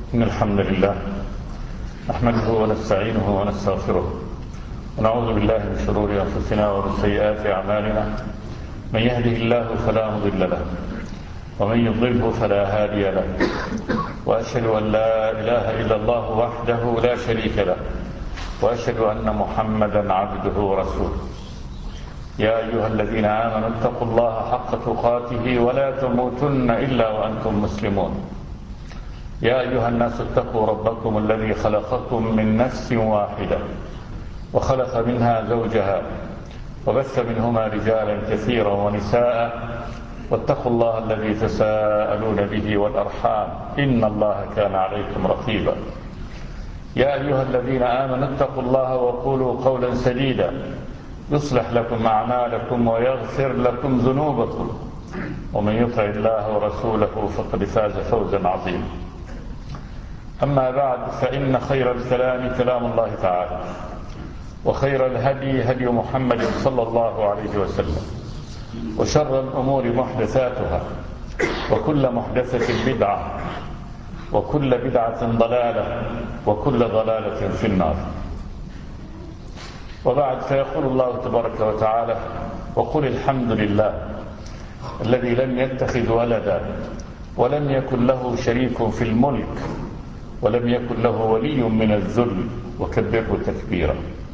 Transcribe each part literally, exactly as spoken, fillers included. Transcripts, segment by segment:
إن الحمد لله نحمده ونستعينه ونستغفره ونعوذ بالله من شرور أنفسنا ومن سيئات أعمالنا. من يهده الله فلا مضل له ومن يضلله فلا هادي له، وأشهد أن لا إله إلا الله وحده لا شريك له، وأشهد أن محمدا عبده ورسوله. يا أيها الذين آمنوا اتقوا الله حق تقاته ولا تموتن إلا وأنتم مسلمون. يا أيها الناس اتقوا ربكم الذي خلقكم من نفس واحدة وخلق منها زوجها وبث منهما رجالا كثيرا ونساء، واتقوا الله الذي تساءلون به والأرحام إن الله كان عليكم رقيبا. يا أيها الذين آمنوا اتقوا الله وقولوا قولا سديدا يصلح لكم أعمالكم ويغفر لكم ذنوبكم، ومن يطع الله ورسوله فقد فاز فوزا عظيما. أما بعد، فإن خير الكلام كلام الله تعالى، وخير الهدي هدي محمد صلى الله عليه وسلم، وشر الأمور محدثاتها، وكل محدثة بدعة، وكل بدعة ضلالة، وكل ضلالة في النار. وبعد، فيقول الله تبارك وتعالى: وقل الحمد لله الذي لم يتخذ ولدا ولم يكن له شريك في الملك ولم يكن له ولي من الذل وكبره تكبيرا.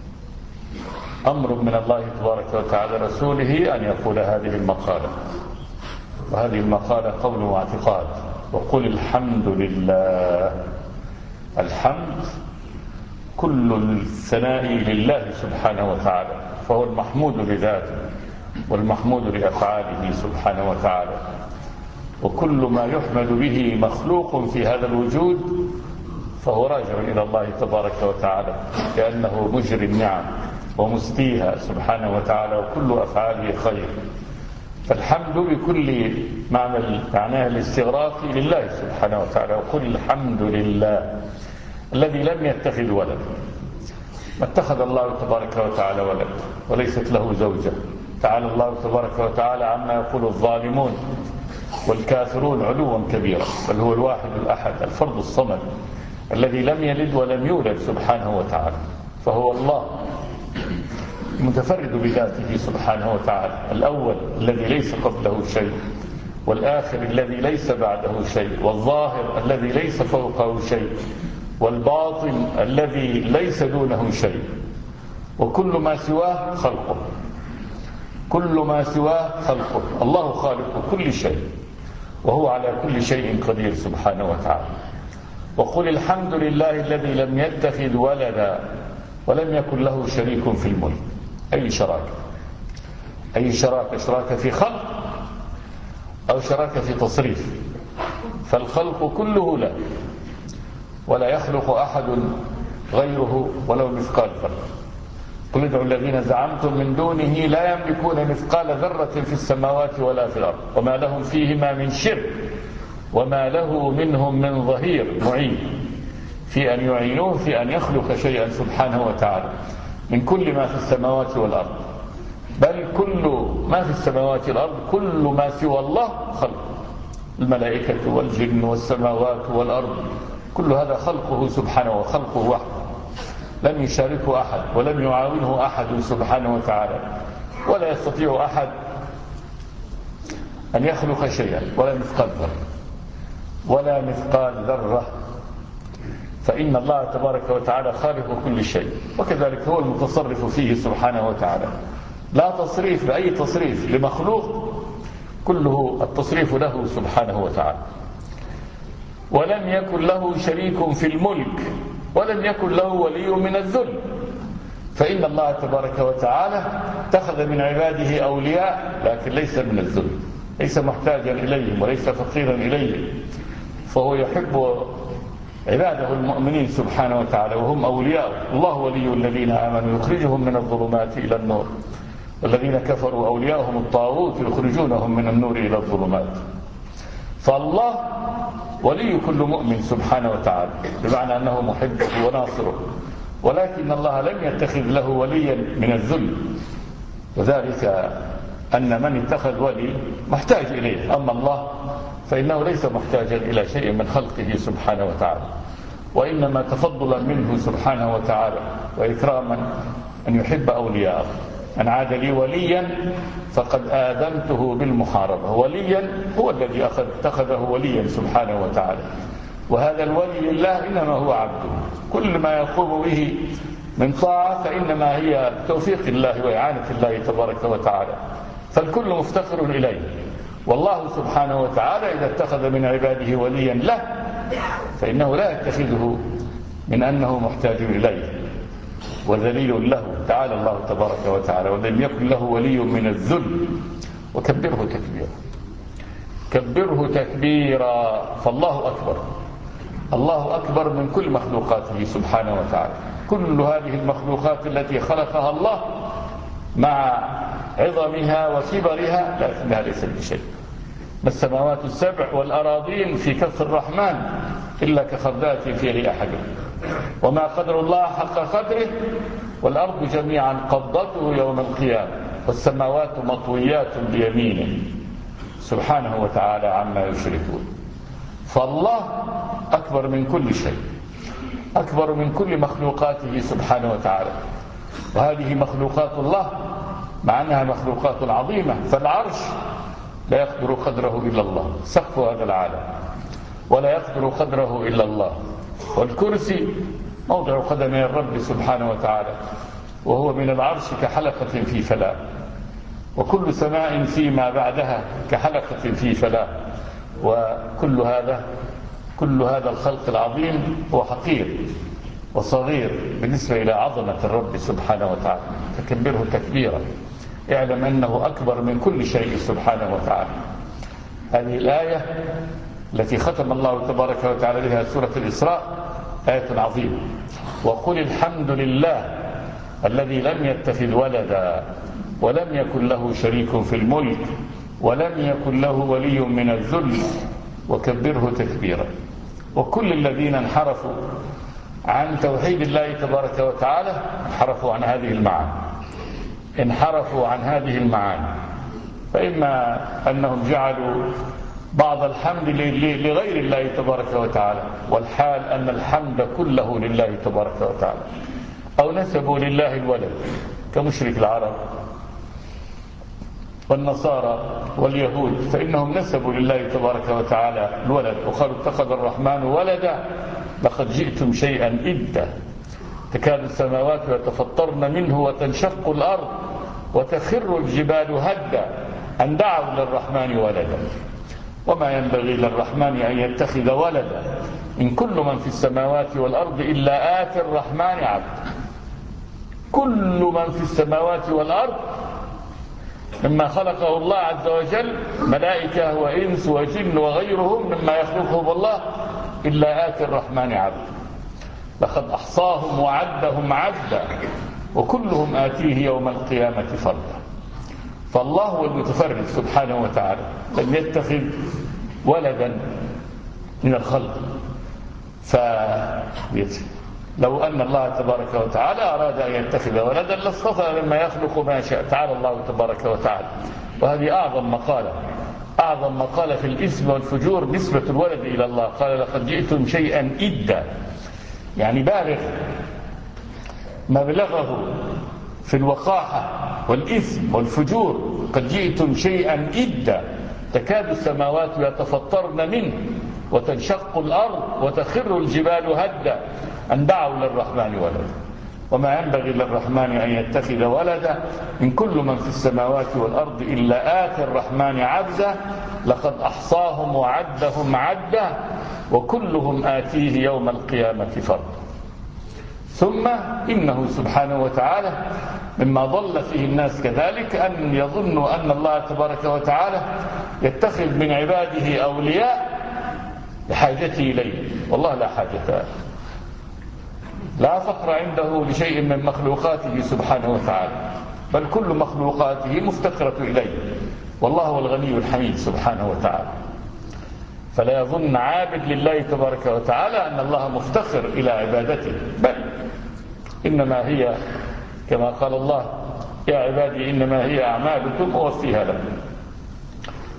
أمر من الله تبارك وتعالى رسوله أن يقول هذه المقالة، وهذه المقالة قول واعتقاد. وقل الحمد لله. الحمد كل الثناء لله سبحانه وتعالى، فهو المحمود لذاته والمحمود لأفعاله سبحانه وتعالى. وكل ما يحمد به مخلوق في هذا الوجود فهو راجع إلى الله تبارك وتعالى، لأنه مجري النعم ومسديها سبحانه وتعالى، وكل أفعاله خير. فالحمد بكل معنى معناه الاستغراق لله سبحانه وتعالى. وقل الحمد لله الذي لم يتخذ ولدا. ما اتخذ الله تبارك وتعالى ولدا، وليست له زوجة. تعالى الله تبارك وتعالى عما يقول الظالمون والكافرون علوا كبيرا، بل هو الواحد الأحد الفرد الصمد الذي لم يلد ولم يولد سبحانه وتعالى. فهو الله متفرد بذاته سبحانه وتعالى، الأول الذي ليس قبله شيء، والآخر الذي ليس بعده شيء، والظاهر الذي ليس فوقه شيء، والباطن الذي ليس دونه شيء. وكل ما سواه خلقه، كل ما سواه خلقه. الله خالق كل شيء، وهو على كل شيء قدير سبحانه وتعالى. وقل الحمد لله الذي لم يتخذ ولدا ولم يكن له شريك في الملك. أي شراك؟ أي شراك؟ شراك في خلق أو شراك في تصريف؟ فالخلق كله له، ولا يخلق أحد غيره ولو مثقال ذرة. قل ادعوا الذين زعمتم من دونه لا يملكون مثقال ذرة في السماوات ولا في الأرض وما لهم فيهما من شرك وما له منهم من ظهير معين في أن يعينوه في أن يخلق شيئا سبحانه وتعالى من كل ما في السماوات والأرض. بل كل ما في السماوات والأرض، كل ما سوى الله خلق. الملائكة والجن والسماوات والأرض، كل هذا خلقه سبحانه وخلقه وحده، لم يشاركه أحد ولم يعاونه أحد سبحانه وتعالى. ولا يستطيع أحد أن يخلق شيئا ولا مثقال ذرة ولا مثقال ذرة فإن الله تبارك وتعالى خالق كل شيء، وكذلك هو المتصرف فيه سبحانه وتعالى. لا تصريف بأي تصريف لمخلوق، كله التصريف له سبحانه وتعالى. ولم يكن له شريك في الملك ولم يكن له ولي من الذل، فإن الله تبارك وتعالى اتخذ من عباده أولياء لكن ليس من الذل، ليس محتاجا إليهم وليس فقيرا إليهم، فهو يحب عباده المؤمنين سبحانه وتعالى وهم أولياء. الله ولي الذين آمنوا يخرجهم من الظلمات إلى النور، والذين كفروا أولياءهم الطاغوت يخرجونهم من النور إلى الظلمات. فالله ولي كل مؤمن سبحانه وتعالى، بمعنى أنه محبه وناصره، ولكن الله لم يتخذ له وليا من الذل، وذلك أن من اتخذ ولي محتاج إليه. أما الله فإنه ليس محتاجا إلى شيء من خلقه سبحانه وتعالى، وإنما تفضلا منه سبحانه وتعالى وإكراما أن يحب أولياءه. من عاد لي وليا فقد آذنته بالمحاربة. وليا هو الذي اتخذه وليا سبحانه وتعالى، وهذا الولي الله إنما هو عبده. كل ما يقوم به من طاعة فإنما هي توفيق الله وإعانة الله تبارك وتعالى، فالكل مفتقر إليه. والله سبحانه وتعالى إذا اتخذ من عباده وليا له فإنه لا يتخذه من أنه محتاج إليه وذليل له، تعالى الله تبارك وتعالى. ولم يكن له ولي من الذل، وكبره تكبيرا. كبره تكبيرا. فالله أكبر، الله أكبر من كل مخلوقاته سبحانه وتعالى. كل هذه المخلوقات التي خلقها الله مع عظمها وكبرها لكنها ليست بشيء. ما السماوات السبع والأراضين في كف الرحمن إلا كخردات في رئة حجر، وما قدر الله حق قدره، والأرض جميعا قبضته يوم القيامة، والسماوات مطويات بيمينه سبحانه وتعالى عما يشركون. فالله أكبر من كل شيء، أكبر من كل مخلوقاته سبحانه وتعالى. وهذه مخلوقات الله مع أنها مخلوقات عظيمة، فالعرش لا يقدر قدره إلا الله، سقف هذا العالم، ولا يقدر قدره إلا الله. والكرسي موضع قدمي الرب سبحانه وتعالى، وهو من العرش كحلقة في فلاة، وكل سماء فيما بعدها كحلقة في فلاة. وكل هذا كل هذا الخلق العظيم هو حقير وصغير بالنسبة إلى عظمة الرب سبحانه وتعالى. فكبره تكبيرا. اعلم أنه أكبر من كل شيء سبحانه وتعالى. هذه الآية التي ختم الله تبارك وتعالى بها سورة الإسراء آية عظيمة. وقل الحمد لله الذي لم يتخذ ولدا ولم يكن له شريك في الملك ولم يكن له ولي من الذل وكبره تكبيرا. وكل الذين انحرفوا عن توحيد الله تبارك وتعالى انحرفوا عن هذه المعاني، انحرفوا عن هذه المعاني. فإما أنهم جعلوا بعض الحمد لغير الله تبارك وتعالى، والحال أن الحمد كله لله تبارك وتعالى، أو نسبوا لله الولد كمشرك العرب والنصارى واليهود، فإنهم نسبوا لله تبارك وتعالى الولد وقالوا اتخذ الرحمن ولدا لقد جئتم شيئا إدا تكاد السماوات يتفطرن منه وتنشق الأرض وتخر الجبال هدا أن دعوا للرحمن ولدا وما ينبغي للرحمن أن يتخذ ولدا إن كل من في السماوات والأرض إلا آتي الرحمن عبدا. كل من في السماوات والأرض مما خلقه الله عز وجل، ملائكة وإنس وجن وغيرهم مما يخلقهم الله، إلا آتي الرحمن عبدا. لقد أحصاهم وعدهم عدا وكلهم آتيه يوم القيامة فردا. فالله هو المتفرد سبحانه وتعالى، لم يتخذ ولدا من الخلق. فلو أن الله تبارك وتعالى أراد أن يتخذ ولدا لاصطفى مما يخلق ما شاء، تعالى الله تبارك وتعالى. وهذه أعظم مقالة، أعظم مقالة في الإثم والفجور نسبة الولد إلى الله. قال لقد جئتم شيئا إدا، يعني بالغ مبلغه في الوقاحة والإثم والفجور. قد جئتم شيئا إدا تكاد السماوات يتفطرن منه وتنشق الأرض وتخر الجبال هدا أن دعوا للرحمن ولدا وما ينبغي للرحمن أن يتخذ ولدا إن كل من في السماوات والأرض إلا آتي الرحمن عبدا لقد أحصاهم وعدهم عدا وكلهم آتيه يوم القيامة فردا. ثم إنه سبحانه وتعالى مما ضل فيه الناس كذلك أن يظنوا أن الله تبارك وتعالى يتخذ من عباده أولياء لحاجته إليه. والله لا حاجة، لا فقر عنده لشيء من مخلوقاته سبحانه وتعالى، بل كل مخلوقاته مفتقرة إليه، والله هو الغني الحميد سبحانه وتعالى. فلا يظن عابد لله تبارك وتعالى أن الله مفتقر إلى عبادته، بل إنما هي كما قال الله يا عبادي إنما هي أعمالكم أوفيها لكم.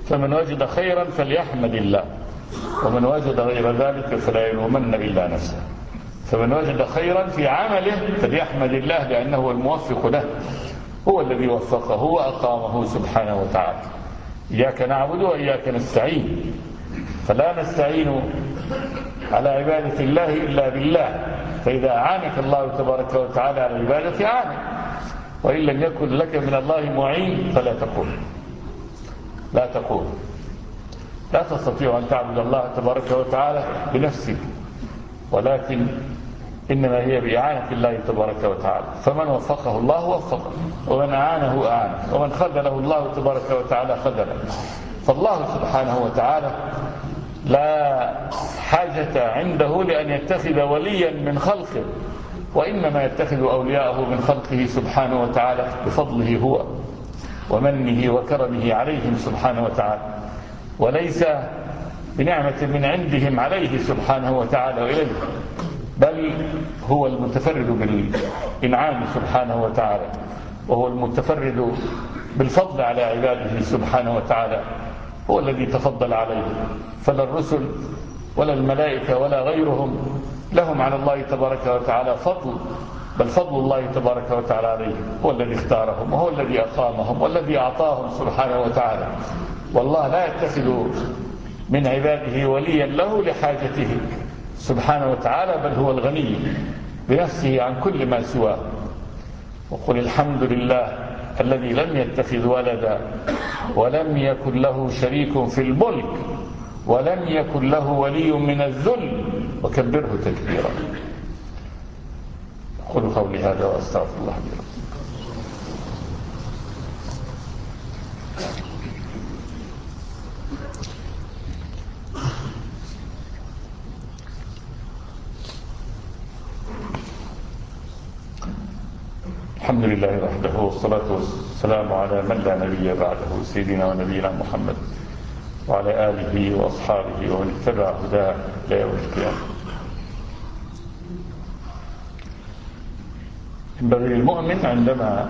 فمن وجد خيرا فليحمد الله، ومن وجد غير ذلك فلا يلومن إلا نفسه. فمن وجد خيرا في عمله فليحمد الله لأنه هو الموفق له، هو الذي وفقه وأقامه سبحانه وتعالى. إياك نعبد وإياك نستعين، فلا نستعين على عبادة الله إلا بالله، فإذا أعانك الله تبارك وتعالى على العبادة أعانك، وإن لم يكن لك من الله معين فلا تقول لا تقول لا تستطيع أن تعبد الله تبارك وتعالى بنفسك، ولكن إنما هي بإعانة الله تبارك وتعالى. فمن وفقه الله وفقه، ومن أعانه أعانه، ومن خذله الله تبارك وتعالى خذله. فالله سبحانه وتعالى لا حاجة عنده لأن يتخذ وليا من خلقه، وإنما يتخذ أولياءه من خلقه سبحانه وتعالى بفضله هو ومنه وكرمه عليهم سبحانه وتعالى، وليس بنعمة من عندهم عليه سبحانه وتعالى وإليه، بل هو المتفرد بالإنعام سبحانه وتعالى، وهو المتفرد بالفضل على عباده سبحانه وتعالى، هو الذي تفضل عليه. فلا الرسل ولا الملائكة ولا غيرهم لهم على الله تبارك وتعالى فضل، بل فضل الله تبارك وتعالى عليهم، هو الذي اختارهم وهو الذي أقامهم والذي أعطاهم سبحانه وتعالى. والله لا يتخذ من عباده وليا له لحاجته سبحانه وتعالى، بل هو الغني بنفسه عن كل ما سواه. وقل الحمد لله الذي لم يتخذ ولدا ولم يكن له شريك في الملك ولم يكن له ولي من الذل وكبره تكبيرا. أقول قولي هذا وأستغفر الله لي ولكم. الحمد لله وحده، والصلاة والسلام على من لا نبي بعده، سيدنا ونبينا محمد وعلى آله وأصحابه ومن اتبع هداه إلى يوم القيامة. ينبغي للمؤمن عندما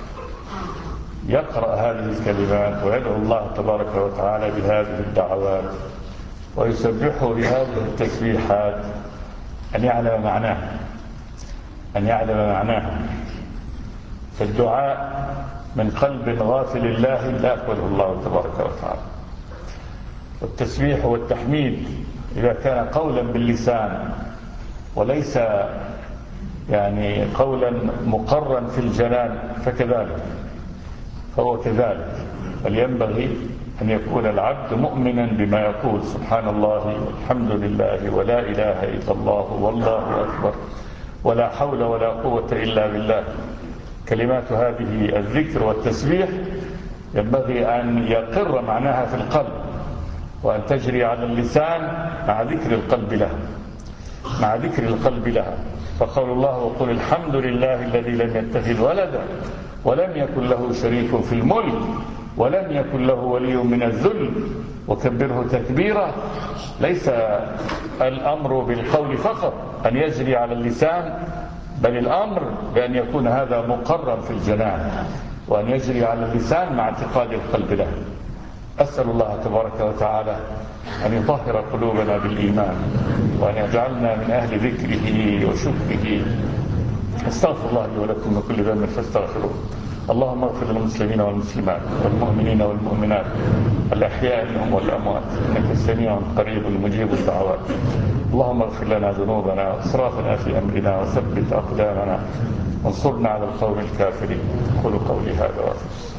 يقرأ هذه الكلمات ويدعو الله تبارك وتعالى بهذه الدعوات ويسبحه بهذه التسبيحات أن يعلم معناه أن يعلم معناه فالدعاء من قلب غافل الله لا يقبله الله تبارك وتعالى. والتسبيح والتحميد إذا كان قولا باللسان وليس يعني قولا مقرا في الجنان فكذلك فهو كذلك. بل ينبغي أن يكون العبد مؤمنا بما يقول سبحان الله والحمد لله ولا إله إلا الله والله أكبر ولا حول ولا قوة إلا بالله. كلمات هذه الذكر والتسبيح ينبغي أن يقر معناها في القلب، وأن تجري على اللسان مع ذكر القلب لها مع ذكر القلب لها. فقول الله وقل الحمد لله الذي لم يتخذ ولدا ولم يكن له شريك في الملك ولم يكن له ولي من الذل وكبره تكبيرا. ليس الأمر بالقول فقط أن يجري على اللسان، بل الأمر بأن يكون هذا مقرر في الجنان وأن يجري على اللسان مع اعتقاد القلب له. أسأل الله تبارك وتعالى أن يطهر قلوبنا بالإيمان، وأن يجعلنا من أهل ذكره وشكره. استغفر الله لي ولكم من كل ذنب فاستغفروه. اللهم اغفر للمسلمين والمسلمات والمؤمنين والمؤمنات الأحياء منهم والأموات، إنك سميع قريب مجيب الدعوات. اللهم اغفر لنا ذنوبنا وإسرافنا في أمرنا وثبت أقدامنا وانصرنا على القوم الكافرين. قولوا قولي هذا وأستغفر